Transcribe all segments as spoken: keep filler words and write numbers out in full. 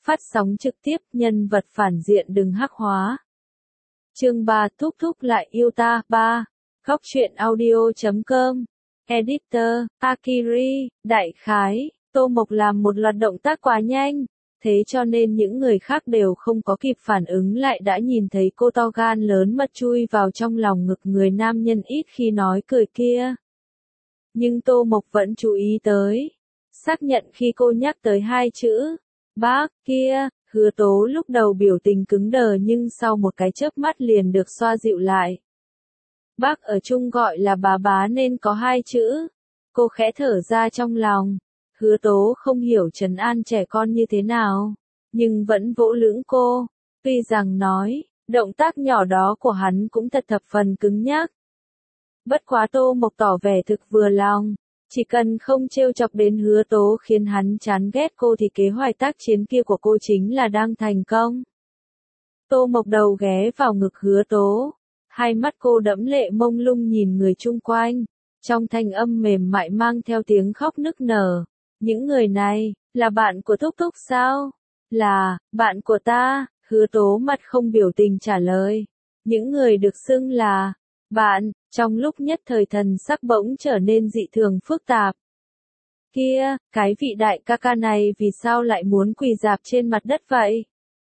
phát sóng trực tiếp, nhân vật phản diện đừng hắc hóa. Chương ba, thúc thúc lại yêu ta. ba. Góc truyện audio chấm com. Editor, Akiri, đại khái, Tô Mộc làm một loạt động tác quá nhanh, thế cho nên những người khác đều không có kịp phản ứng lại đã nhìn thấy cô to gan lớn mật chui vào trong lòng ngực người nam nhân ít khi nói cười kia. Nhưng Tô Mộc vẫn chú ý tới, xác nhận khi cô nhắc tới hai chữ, bác, kia, Hứa Tố lúc đầu biểu tình cứng đờ nhưng sau một cái chớp mắt liền được xoa dịu lại. Bác ở chung gọi là bà bá nên có hai chữ. Cô khẽ thở ra trong lòng. Hứa Tố không hiểu trấn an trẻ con như thế nào, nhưng vẫn vỗ lưỡng cô. Tuy rằng nói, động tác nhỏ đó của hắn cũng thật thập phần cứng nhắc. Bất quá Tô Mộc tỏ vẻ thực vừa lòng. Chỉ cần không trêu chọc đến Hứa Tố khiến hắn chán ghét cô thì kế hoạch tác chiến kia của cô chính là đang thành công. Tô Mộc đầu ghé vào ngực Hứa Tố. Hai mắt cô đẫm lệ mông lung nhìn người chung quanh, trong thanh âm mềm mại mang theo tiếng khóc nức nở. Những người này, là bạn của Thúc Thúc sao? Là, bạn của ta, Hứa Tố mặt không biểu tình trả lời. Những người được xưng là, bạn, trong lúc nhất thời thần sắc bỗng trở nên dị thường phức tạp. Kia, cái vị đại ca ca này vì sao lại muốn quỳ rạp trên mặt đất vậy?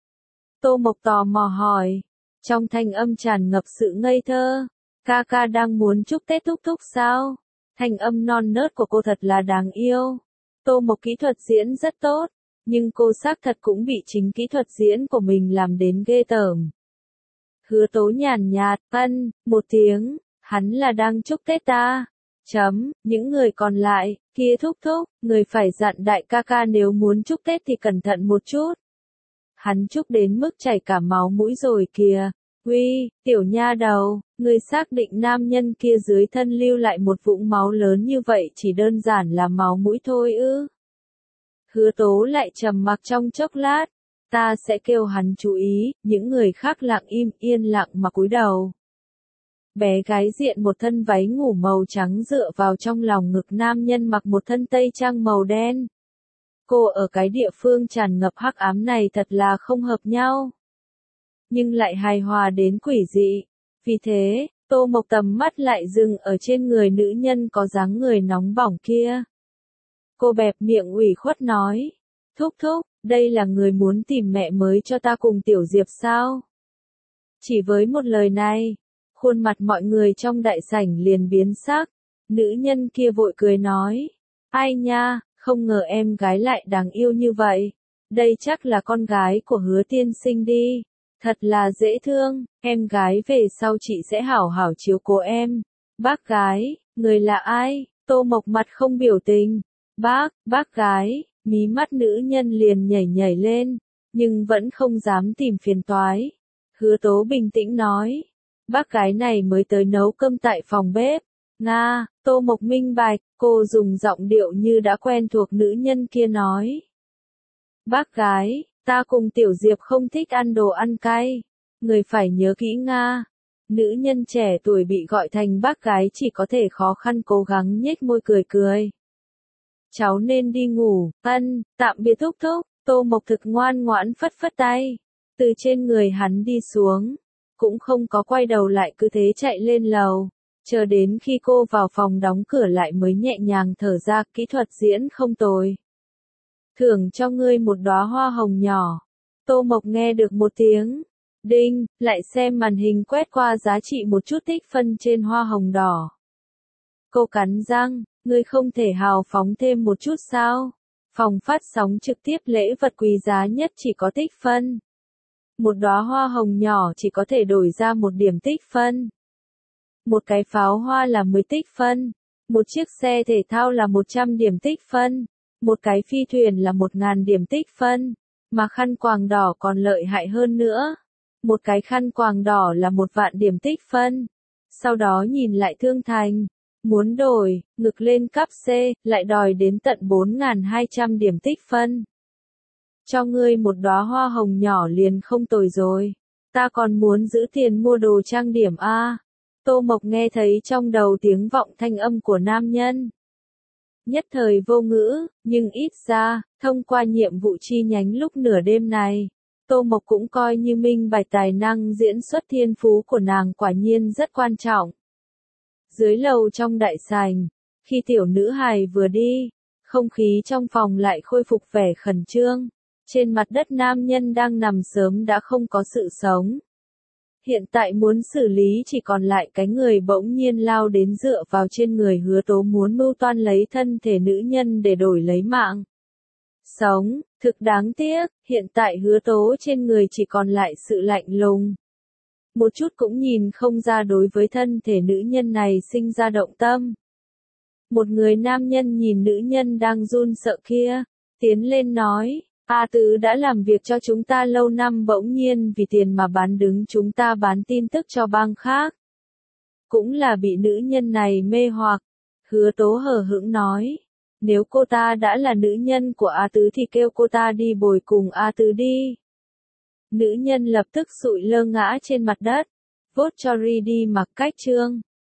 Tô Mộc tò mò hỏi. Trong thanh âm tràn ngập sự ngây thơ, ca ca đang muốn chúc Tết Thúc Thúc sao? Thanh âm non nớt của cô thật là đáng yêu. Tô Mộc kỹ thuật diễn rất tốt, nhưng cô xác thật cũng bị chính kỹ thuật diễn của mình làm đến ghê tởm. Hứa Tố nhàn nhạt, ân, một tiếng, hắn là đang chúc Tết ta. Chấm, những người còn lại, kia Thúc Thúc, người phải dặn đại ca ca nếu muốn chúc Tết thì cẩn thận một chút. Hắn chúc đến mức chảy cả máu mũi rồi kìa. Uy, tiểu nha đầu, người xác định nam nhân kia dưới thân lưu lại một vũng máu lớn như vậy chỉ đơn giản là máu mũi thôi ư? Hứa Tố lại trầm mặc trong chốc lát. Ta sẽ kêu hắn chú ý, những người khác lặng im yên lặng mà cúi đầu. Bé gái diện một thân váy ngủ màu trắng dựa vào trong lòng ngực nam nhân mặc một thân tây trang màu đen. Cô ở cái địa phương tràn ngập hắc ám này thật là không hợp nhau. Nhưng lại hài hòa đến quỷ dị. Vì thế, Tô Mộc tầm mắt lại dừng ở trên người nữ nhân có dáng người nóng bỏng kia. Cô bẹp miệng ủy khuất nói. Thúc thúc, đây là người muốn tìm mẹ mới cho ta cùng Tiểu Diệp sao? Chỉ với một lời này, khuôn mặt mọi người trong đại sảnh liền biến sắc. Nữ nhân kia vội cười nói. Ai nha, không ngờ em gái lại đáng yêu như vậy. Đây chắc là con gái của Hứa tiên sinh đi. Thật là dễ thương, em gái về sau chị sẽ hảo hảo chiếu cố em. Bác gái, người là ai? Tô Mộc mặt không biểu tình. Bác, bác gái, mí mắt nữ nhân liền nhảy nhảy lên, nhưng vẫn không dám tìm phiền toái. Hứa Tố bình tĩnh nói. Bác gái này mới tới nấu cơm tại phòng bếp. Nga, Tô Mộc minh bạch, cô dùng giọng điệu như đã quen thuộc nữ nhân kia nói. Bác gái, ta cùng Tiểu Diệp không thích ăn đồ ăn cay. Người phải nhớ kỹ Nga. Nữ nhân trẻ tuổi bị gọi thành bác gái chỉ có thể khó khăn cố gắng nhếch môi cười cười. Cháu nên đi ngủ, ân, tạm biệt Thúc Thúc. Tô Mộc thực ngoan ngoãn phất phất tay. Từ trên người hắn đi xuống. Cũng không có quay đầu lại cứ thế chạy lên lầu. Chờ đến khi cô vào phòng đóng cửa lại mới nhẹ nhàng thở ra, kỹ thuật diễn không tồi. Thưởng cho ngươi một đóa hoa hồng nhỏ. Tô Mộc nghe được một tiếng. Đinh, lại xem màn hình quét qua giá trị một chút tích phân trên hoa hồng đỏ. Cô cắn răng, ngươi không thể hào phóng thêm một chút sao? Phòng phát sóng trực tiếp lễ vật quý giá nhất chỉ có tích phân. Một đóa hoa hồng nhỏ chỉ có thể đổi ra một điểm tích phân. Một cái pháo hoa là mười tích phân. Một chiếc xe thể thao là một trăm điểm tích phân. Một cái phi thuyền là một ngàn điểm tích phân. Mà khăn quàng đỏ còn lợi hại hơn nữa. Một cái khăn quàng đỏ là một vạn điểm tích phân. Sau đó nhìn lại thương thành. Muốn đổi, ngực lên cấp C, lại đòi đến tận bốn nghìn hai trăm điểm tích phân. Cho ngươi một đóa hoa hồng nhỏ liền không tồi rồi. Ta còn muốn giữ tiền mua đồ trang điểm a. Tô Mộc nghe thấy trong đầu tiếng vọng thanh âm của nam nhân. nhất thời vô ngữ, nhưng ít ra, thông qua nhiệm vụ chi nhánh lúc nửa đêm này, Tô Mộc cũng coi như minh bạch tài năng diễn xuất thiên phú của nàng quả nhiên rất quan trọng. Dưới lầu trong đại sảnh, khi tiểu nữ hài vừa đi, không khí trong phòng lại khôi phục vẻ khẩn trương. Trên mặt đất nam nhân đang nằm sớm đã không có sự sống. Hiện tại muốn xử lý chỉ còn lại cái người bỗng nhiên lao đến dựa vào trên người Hứa Tố muốn mưu toan lấy thân thể nữ nhân để đổi lấy mạng sống. Thực đáng tiếc, hiện tại Hứa Tố trên người chỉ còn lại sự lạnh lùng. Một chút cũng nhìn không ra đối với thân thể nữ nhân này sinh ra động tâm. Một người nam nhân nhìn nữ nhân đang run sợ kia, tiến lên nói, A Tứ đã làm việc cho chúng ta lâu năm bỗng nhiên vì tiền mà bán đứng chúng ta bán tin tức cho bang khác. Cũng là bị nữ nhân này mê hoặc. Hứa Tố hờ hững nói, nếu cô ta đã là nữ nhân của A Tứ thì kêu cô ta đi bồi cùng A Tứ đi. Nữ nhân lập tức sụi lơ ngã trên mặt đất, vốt cho ri đi mặc cách trương.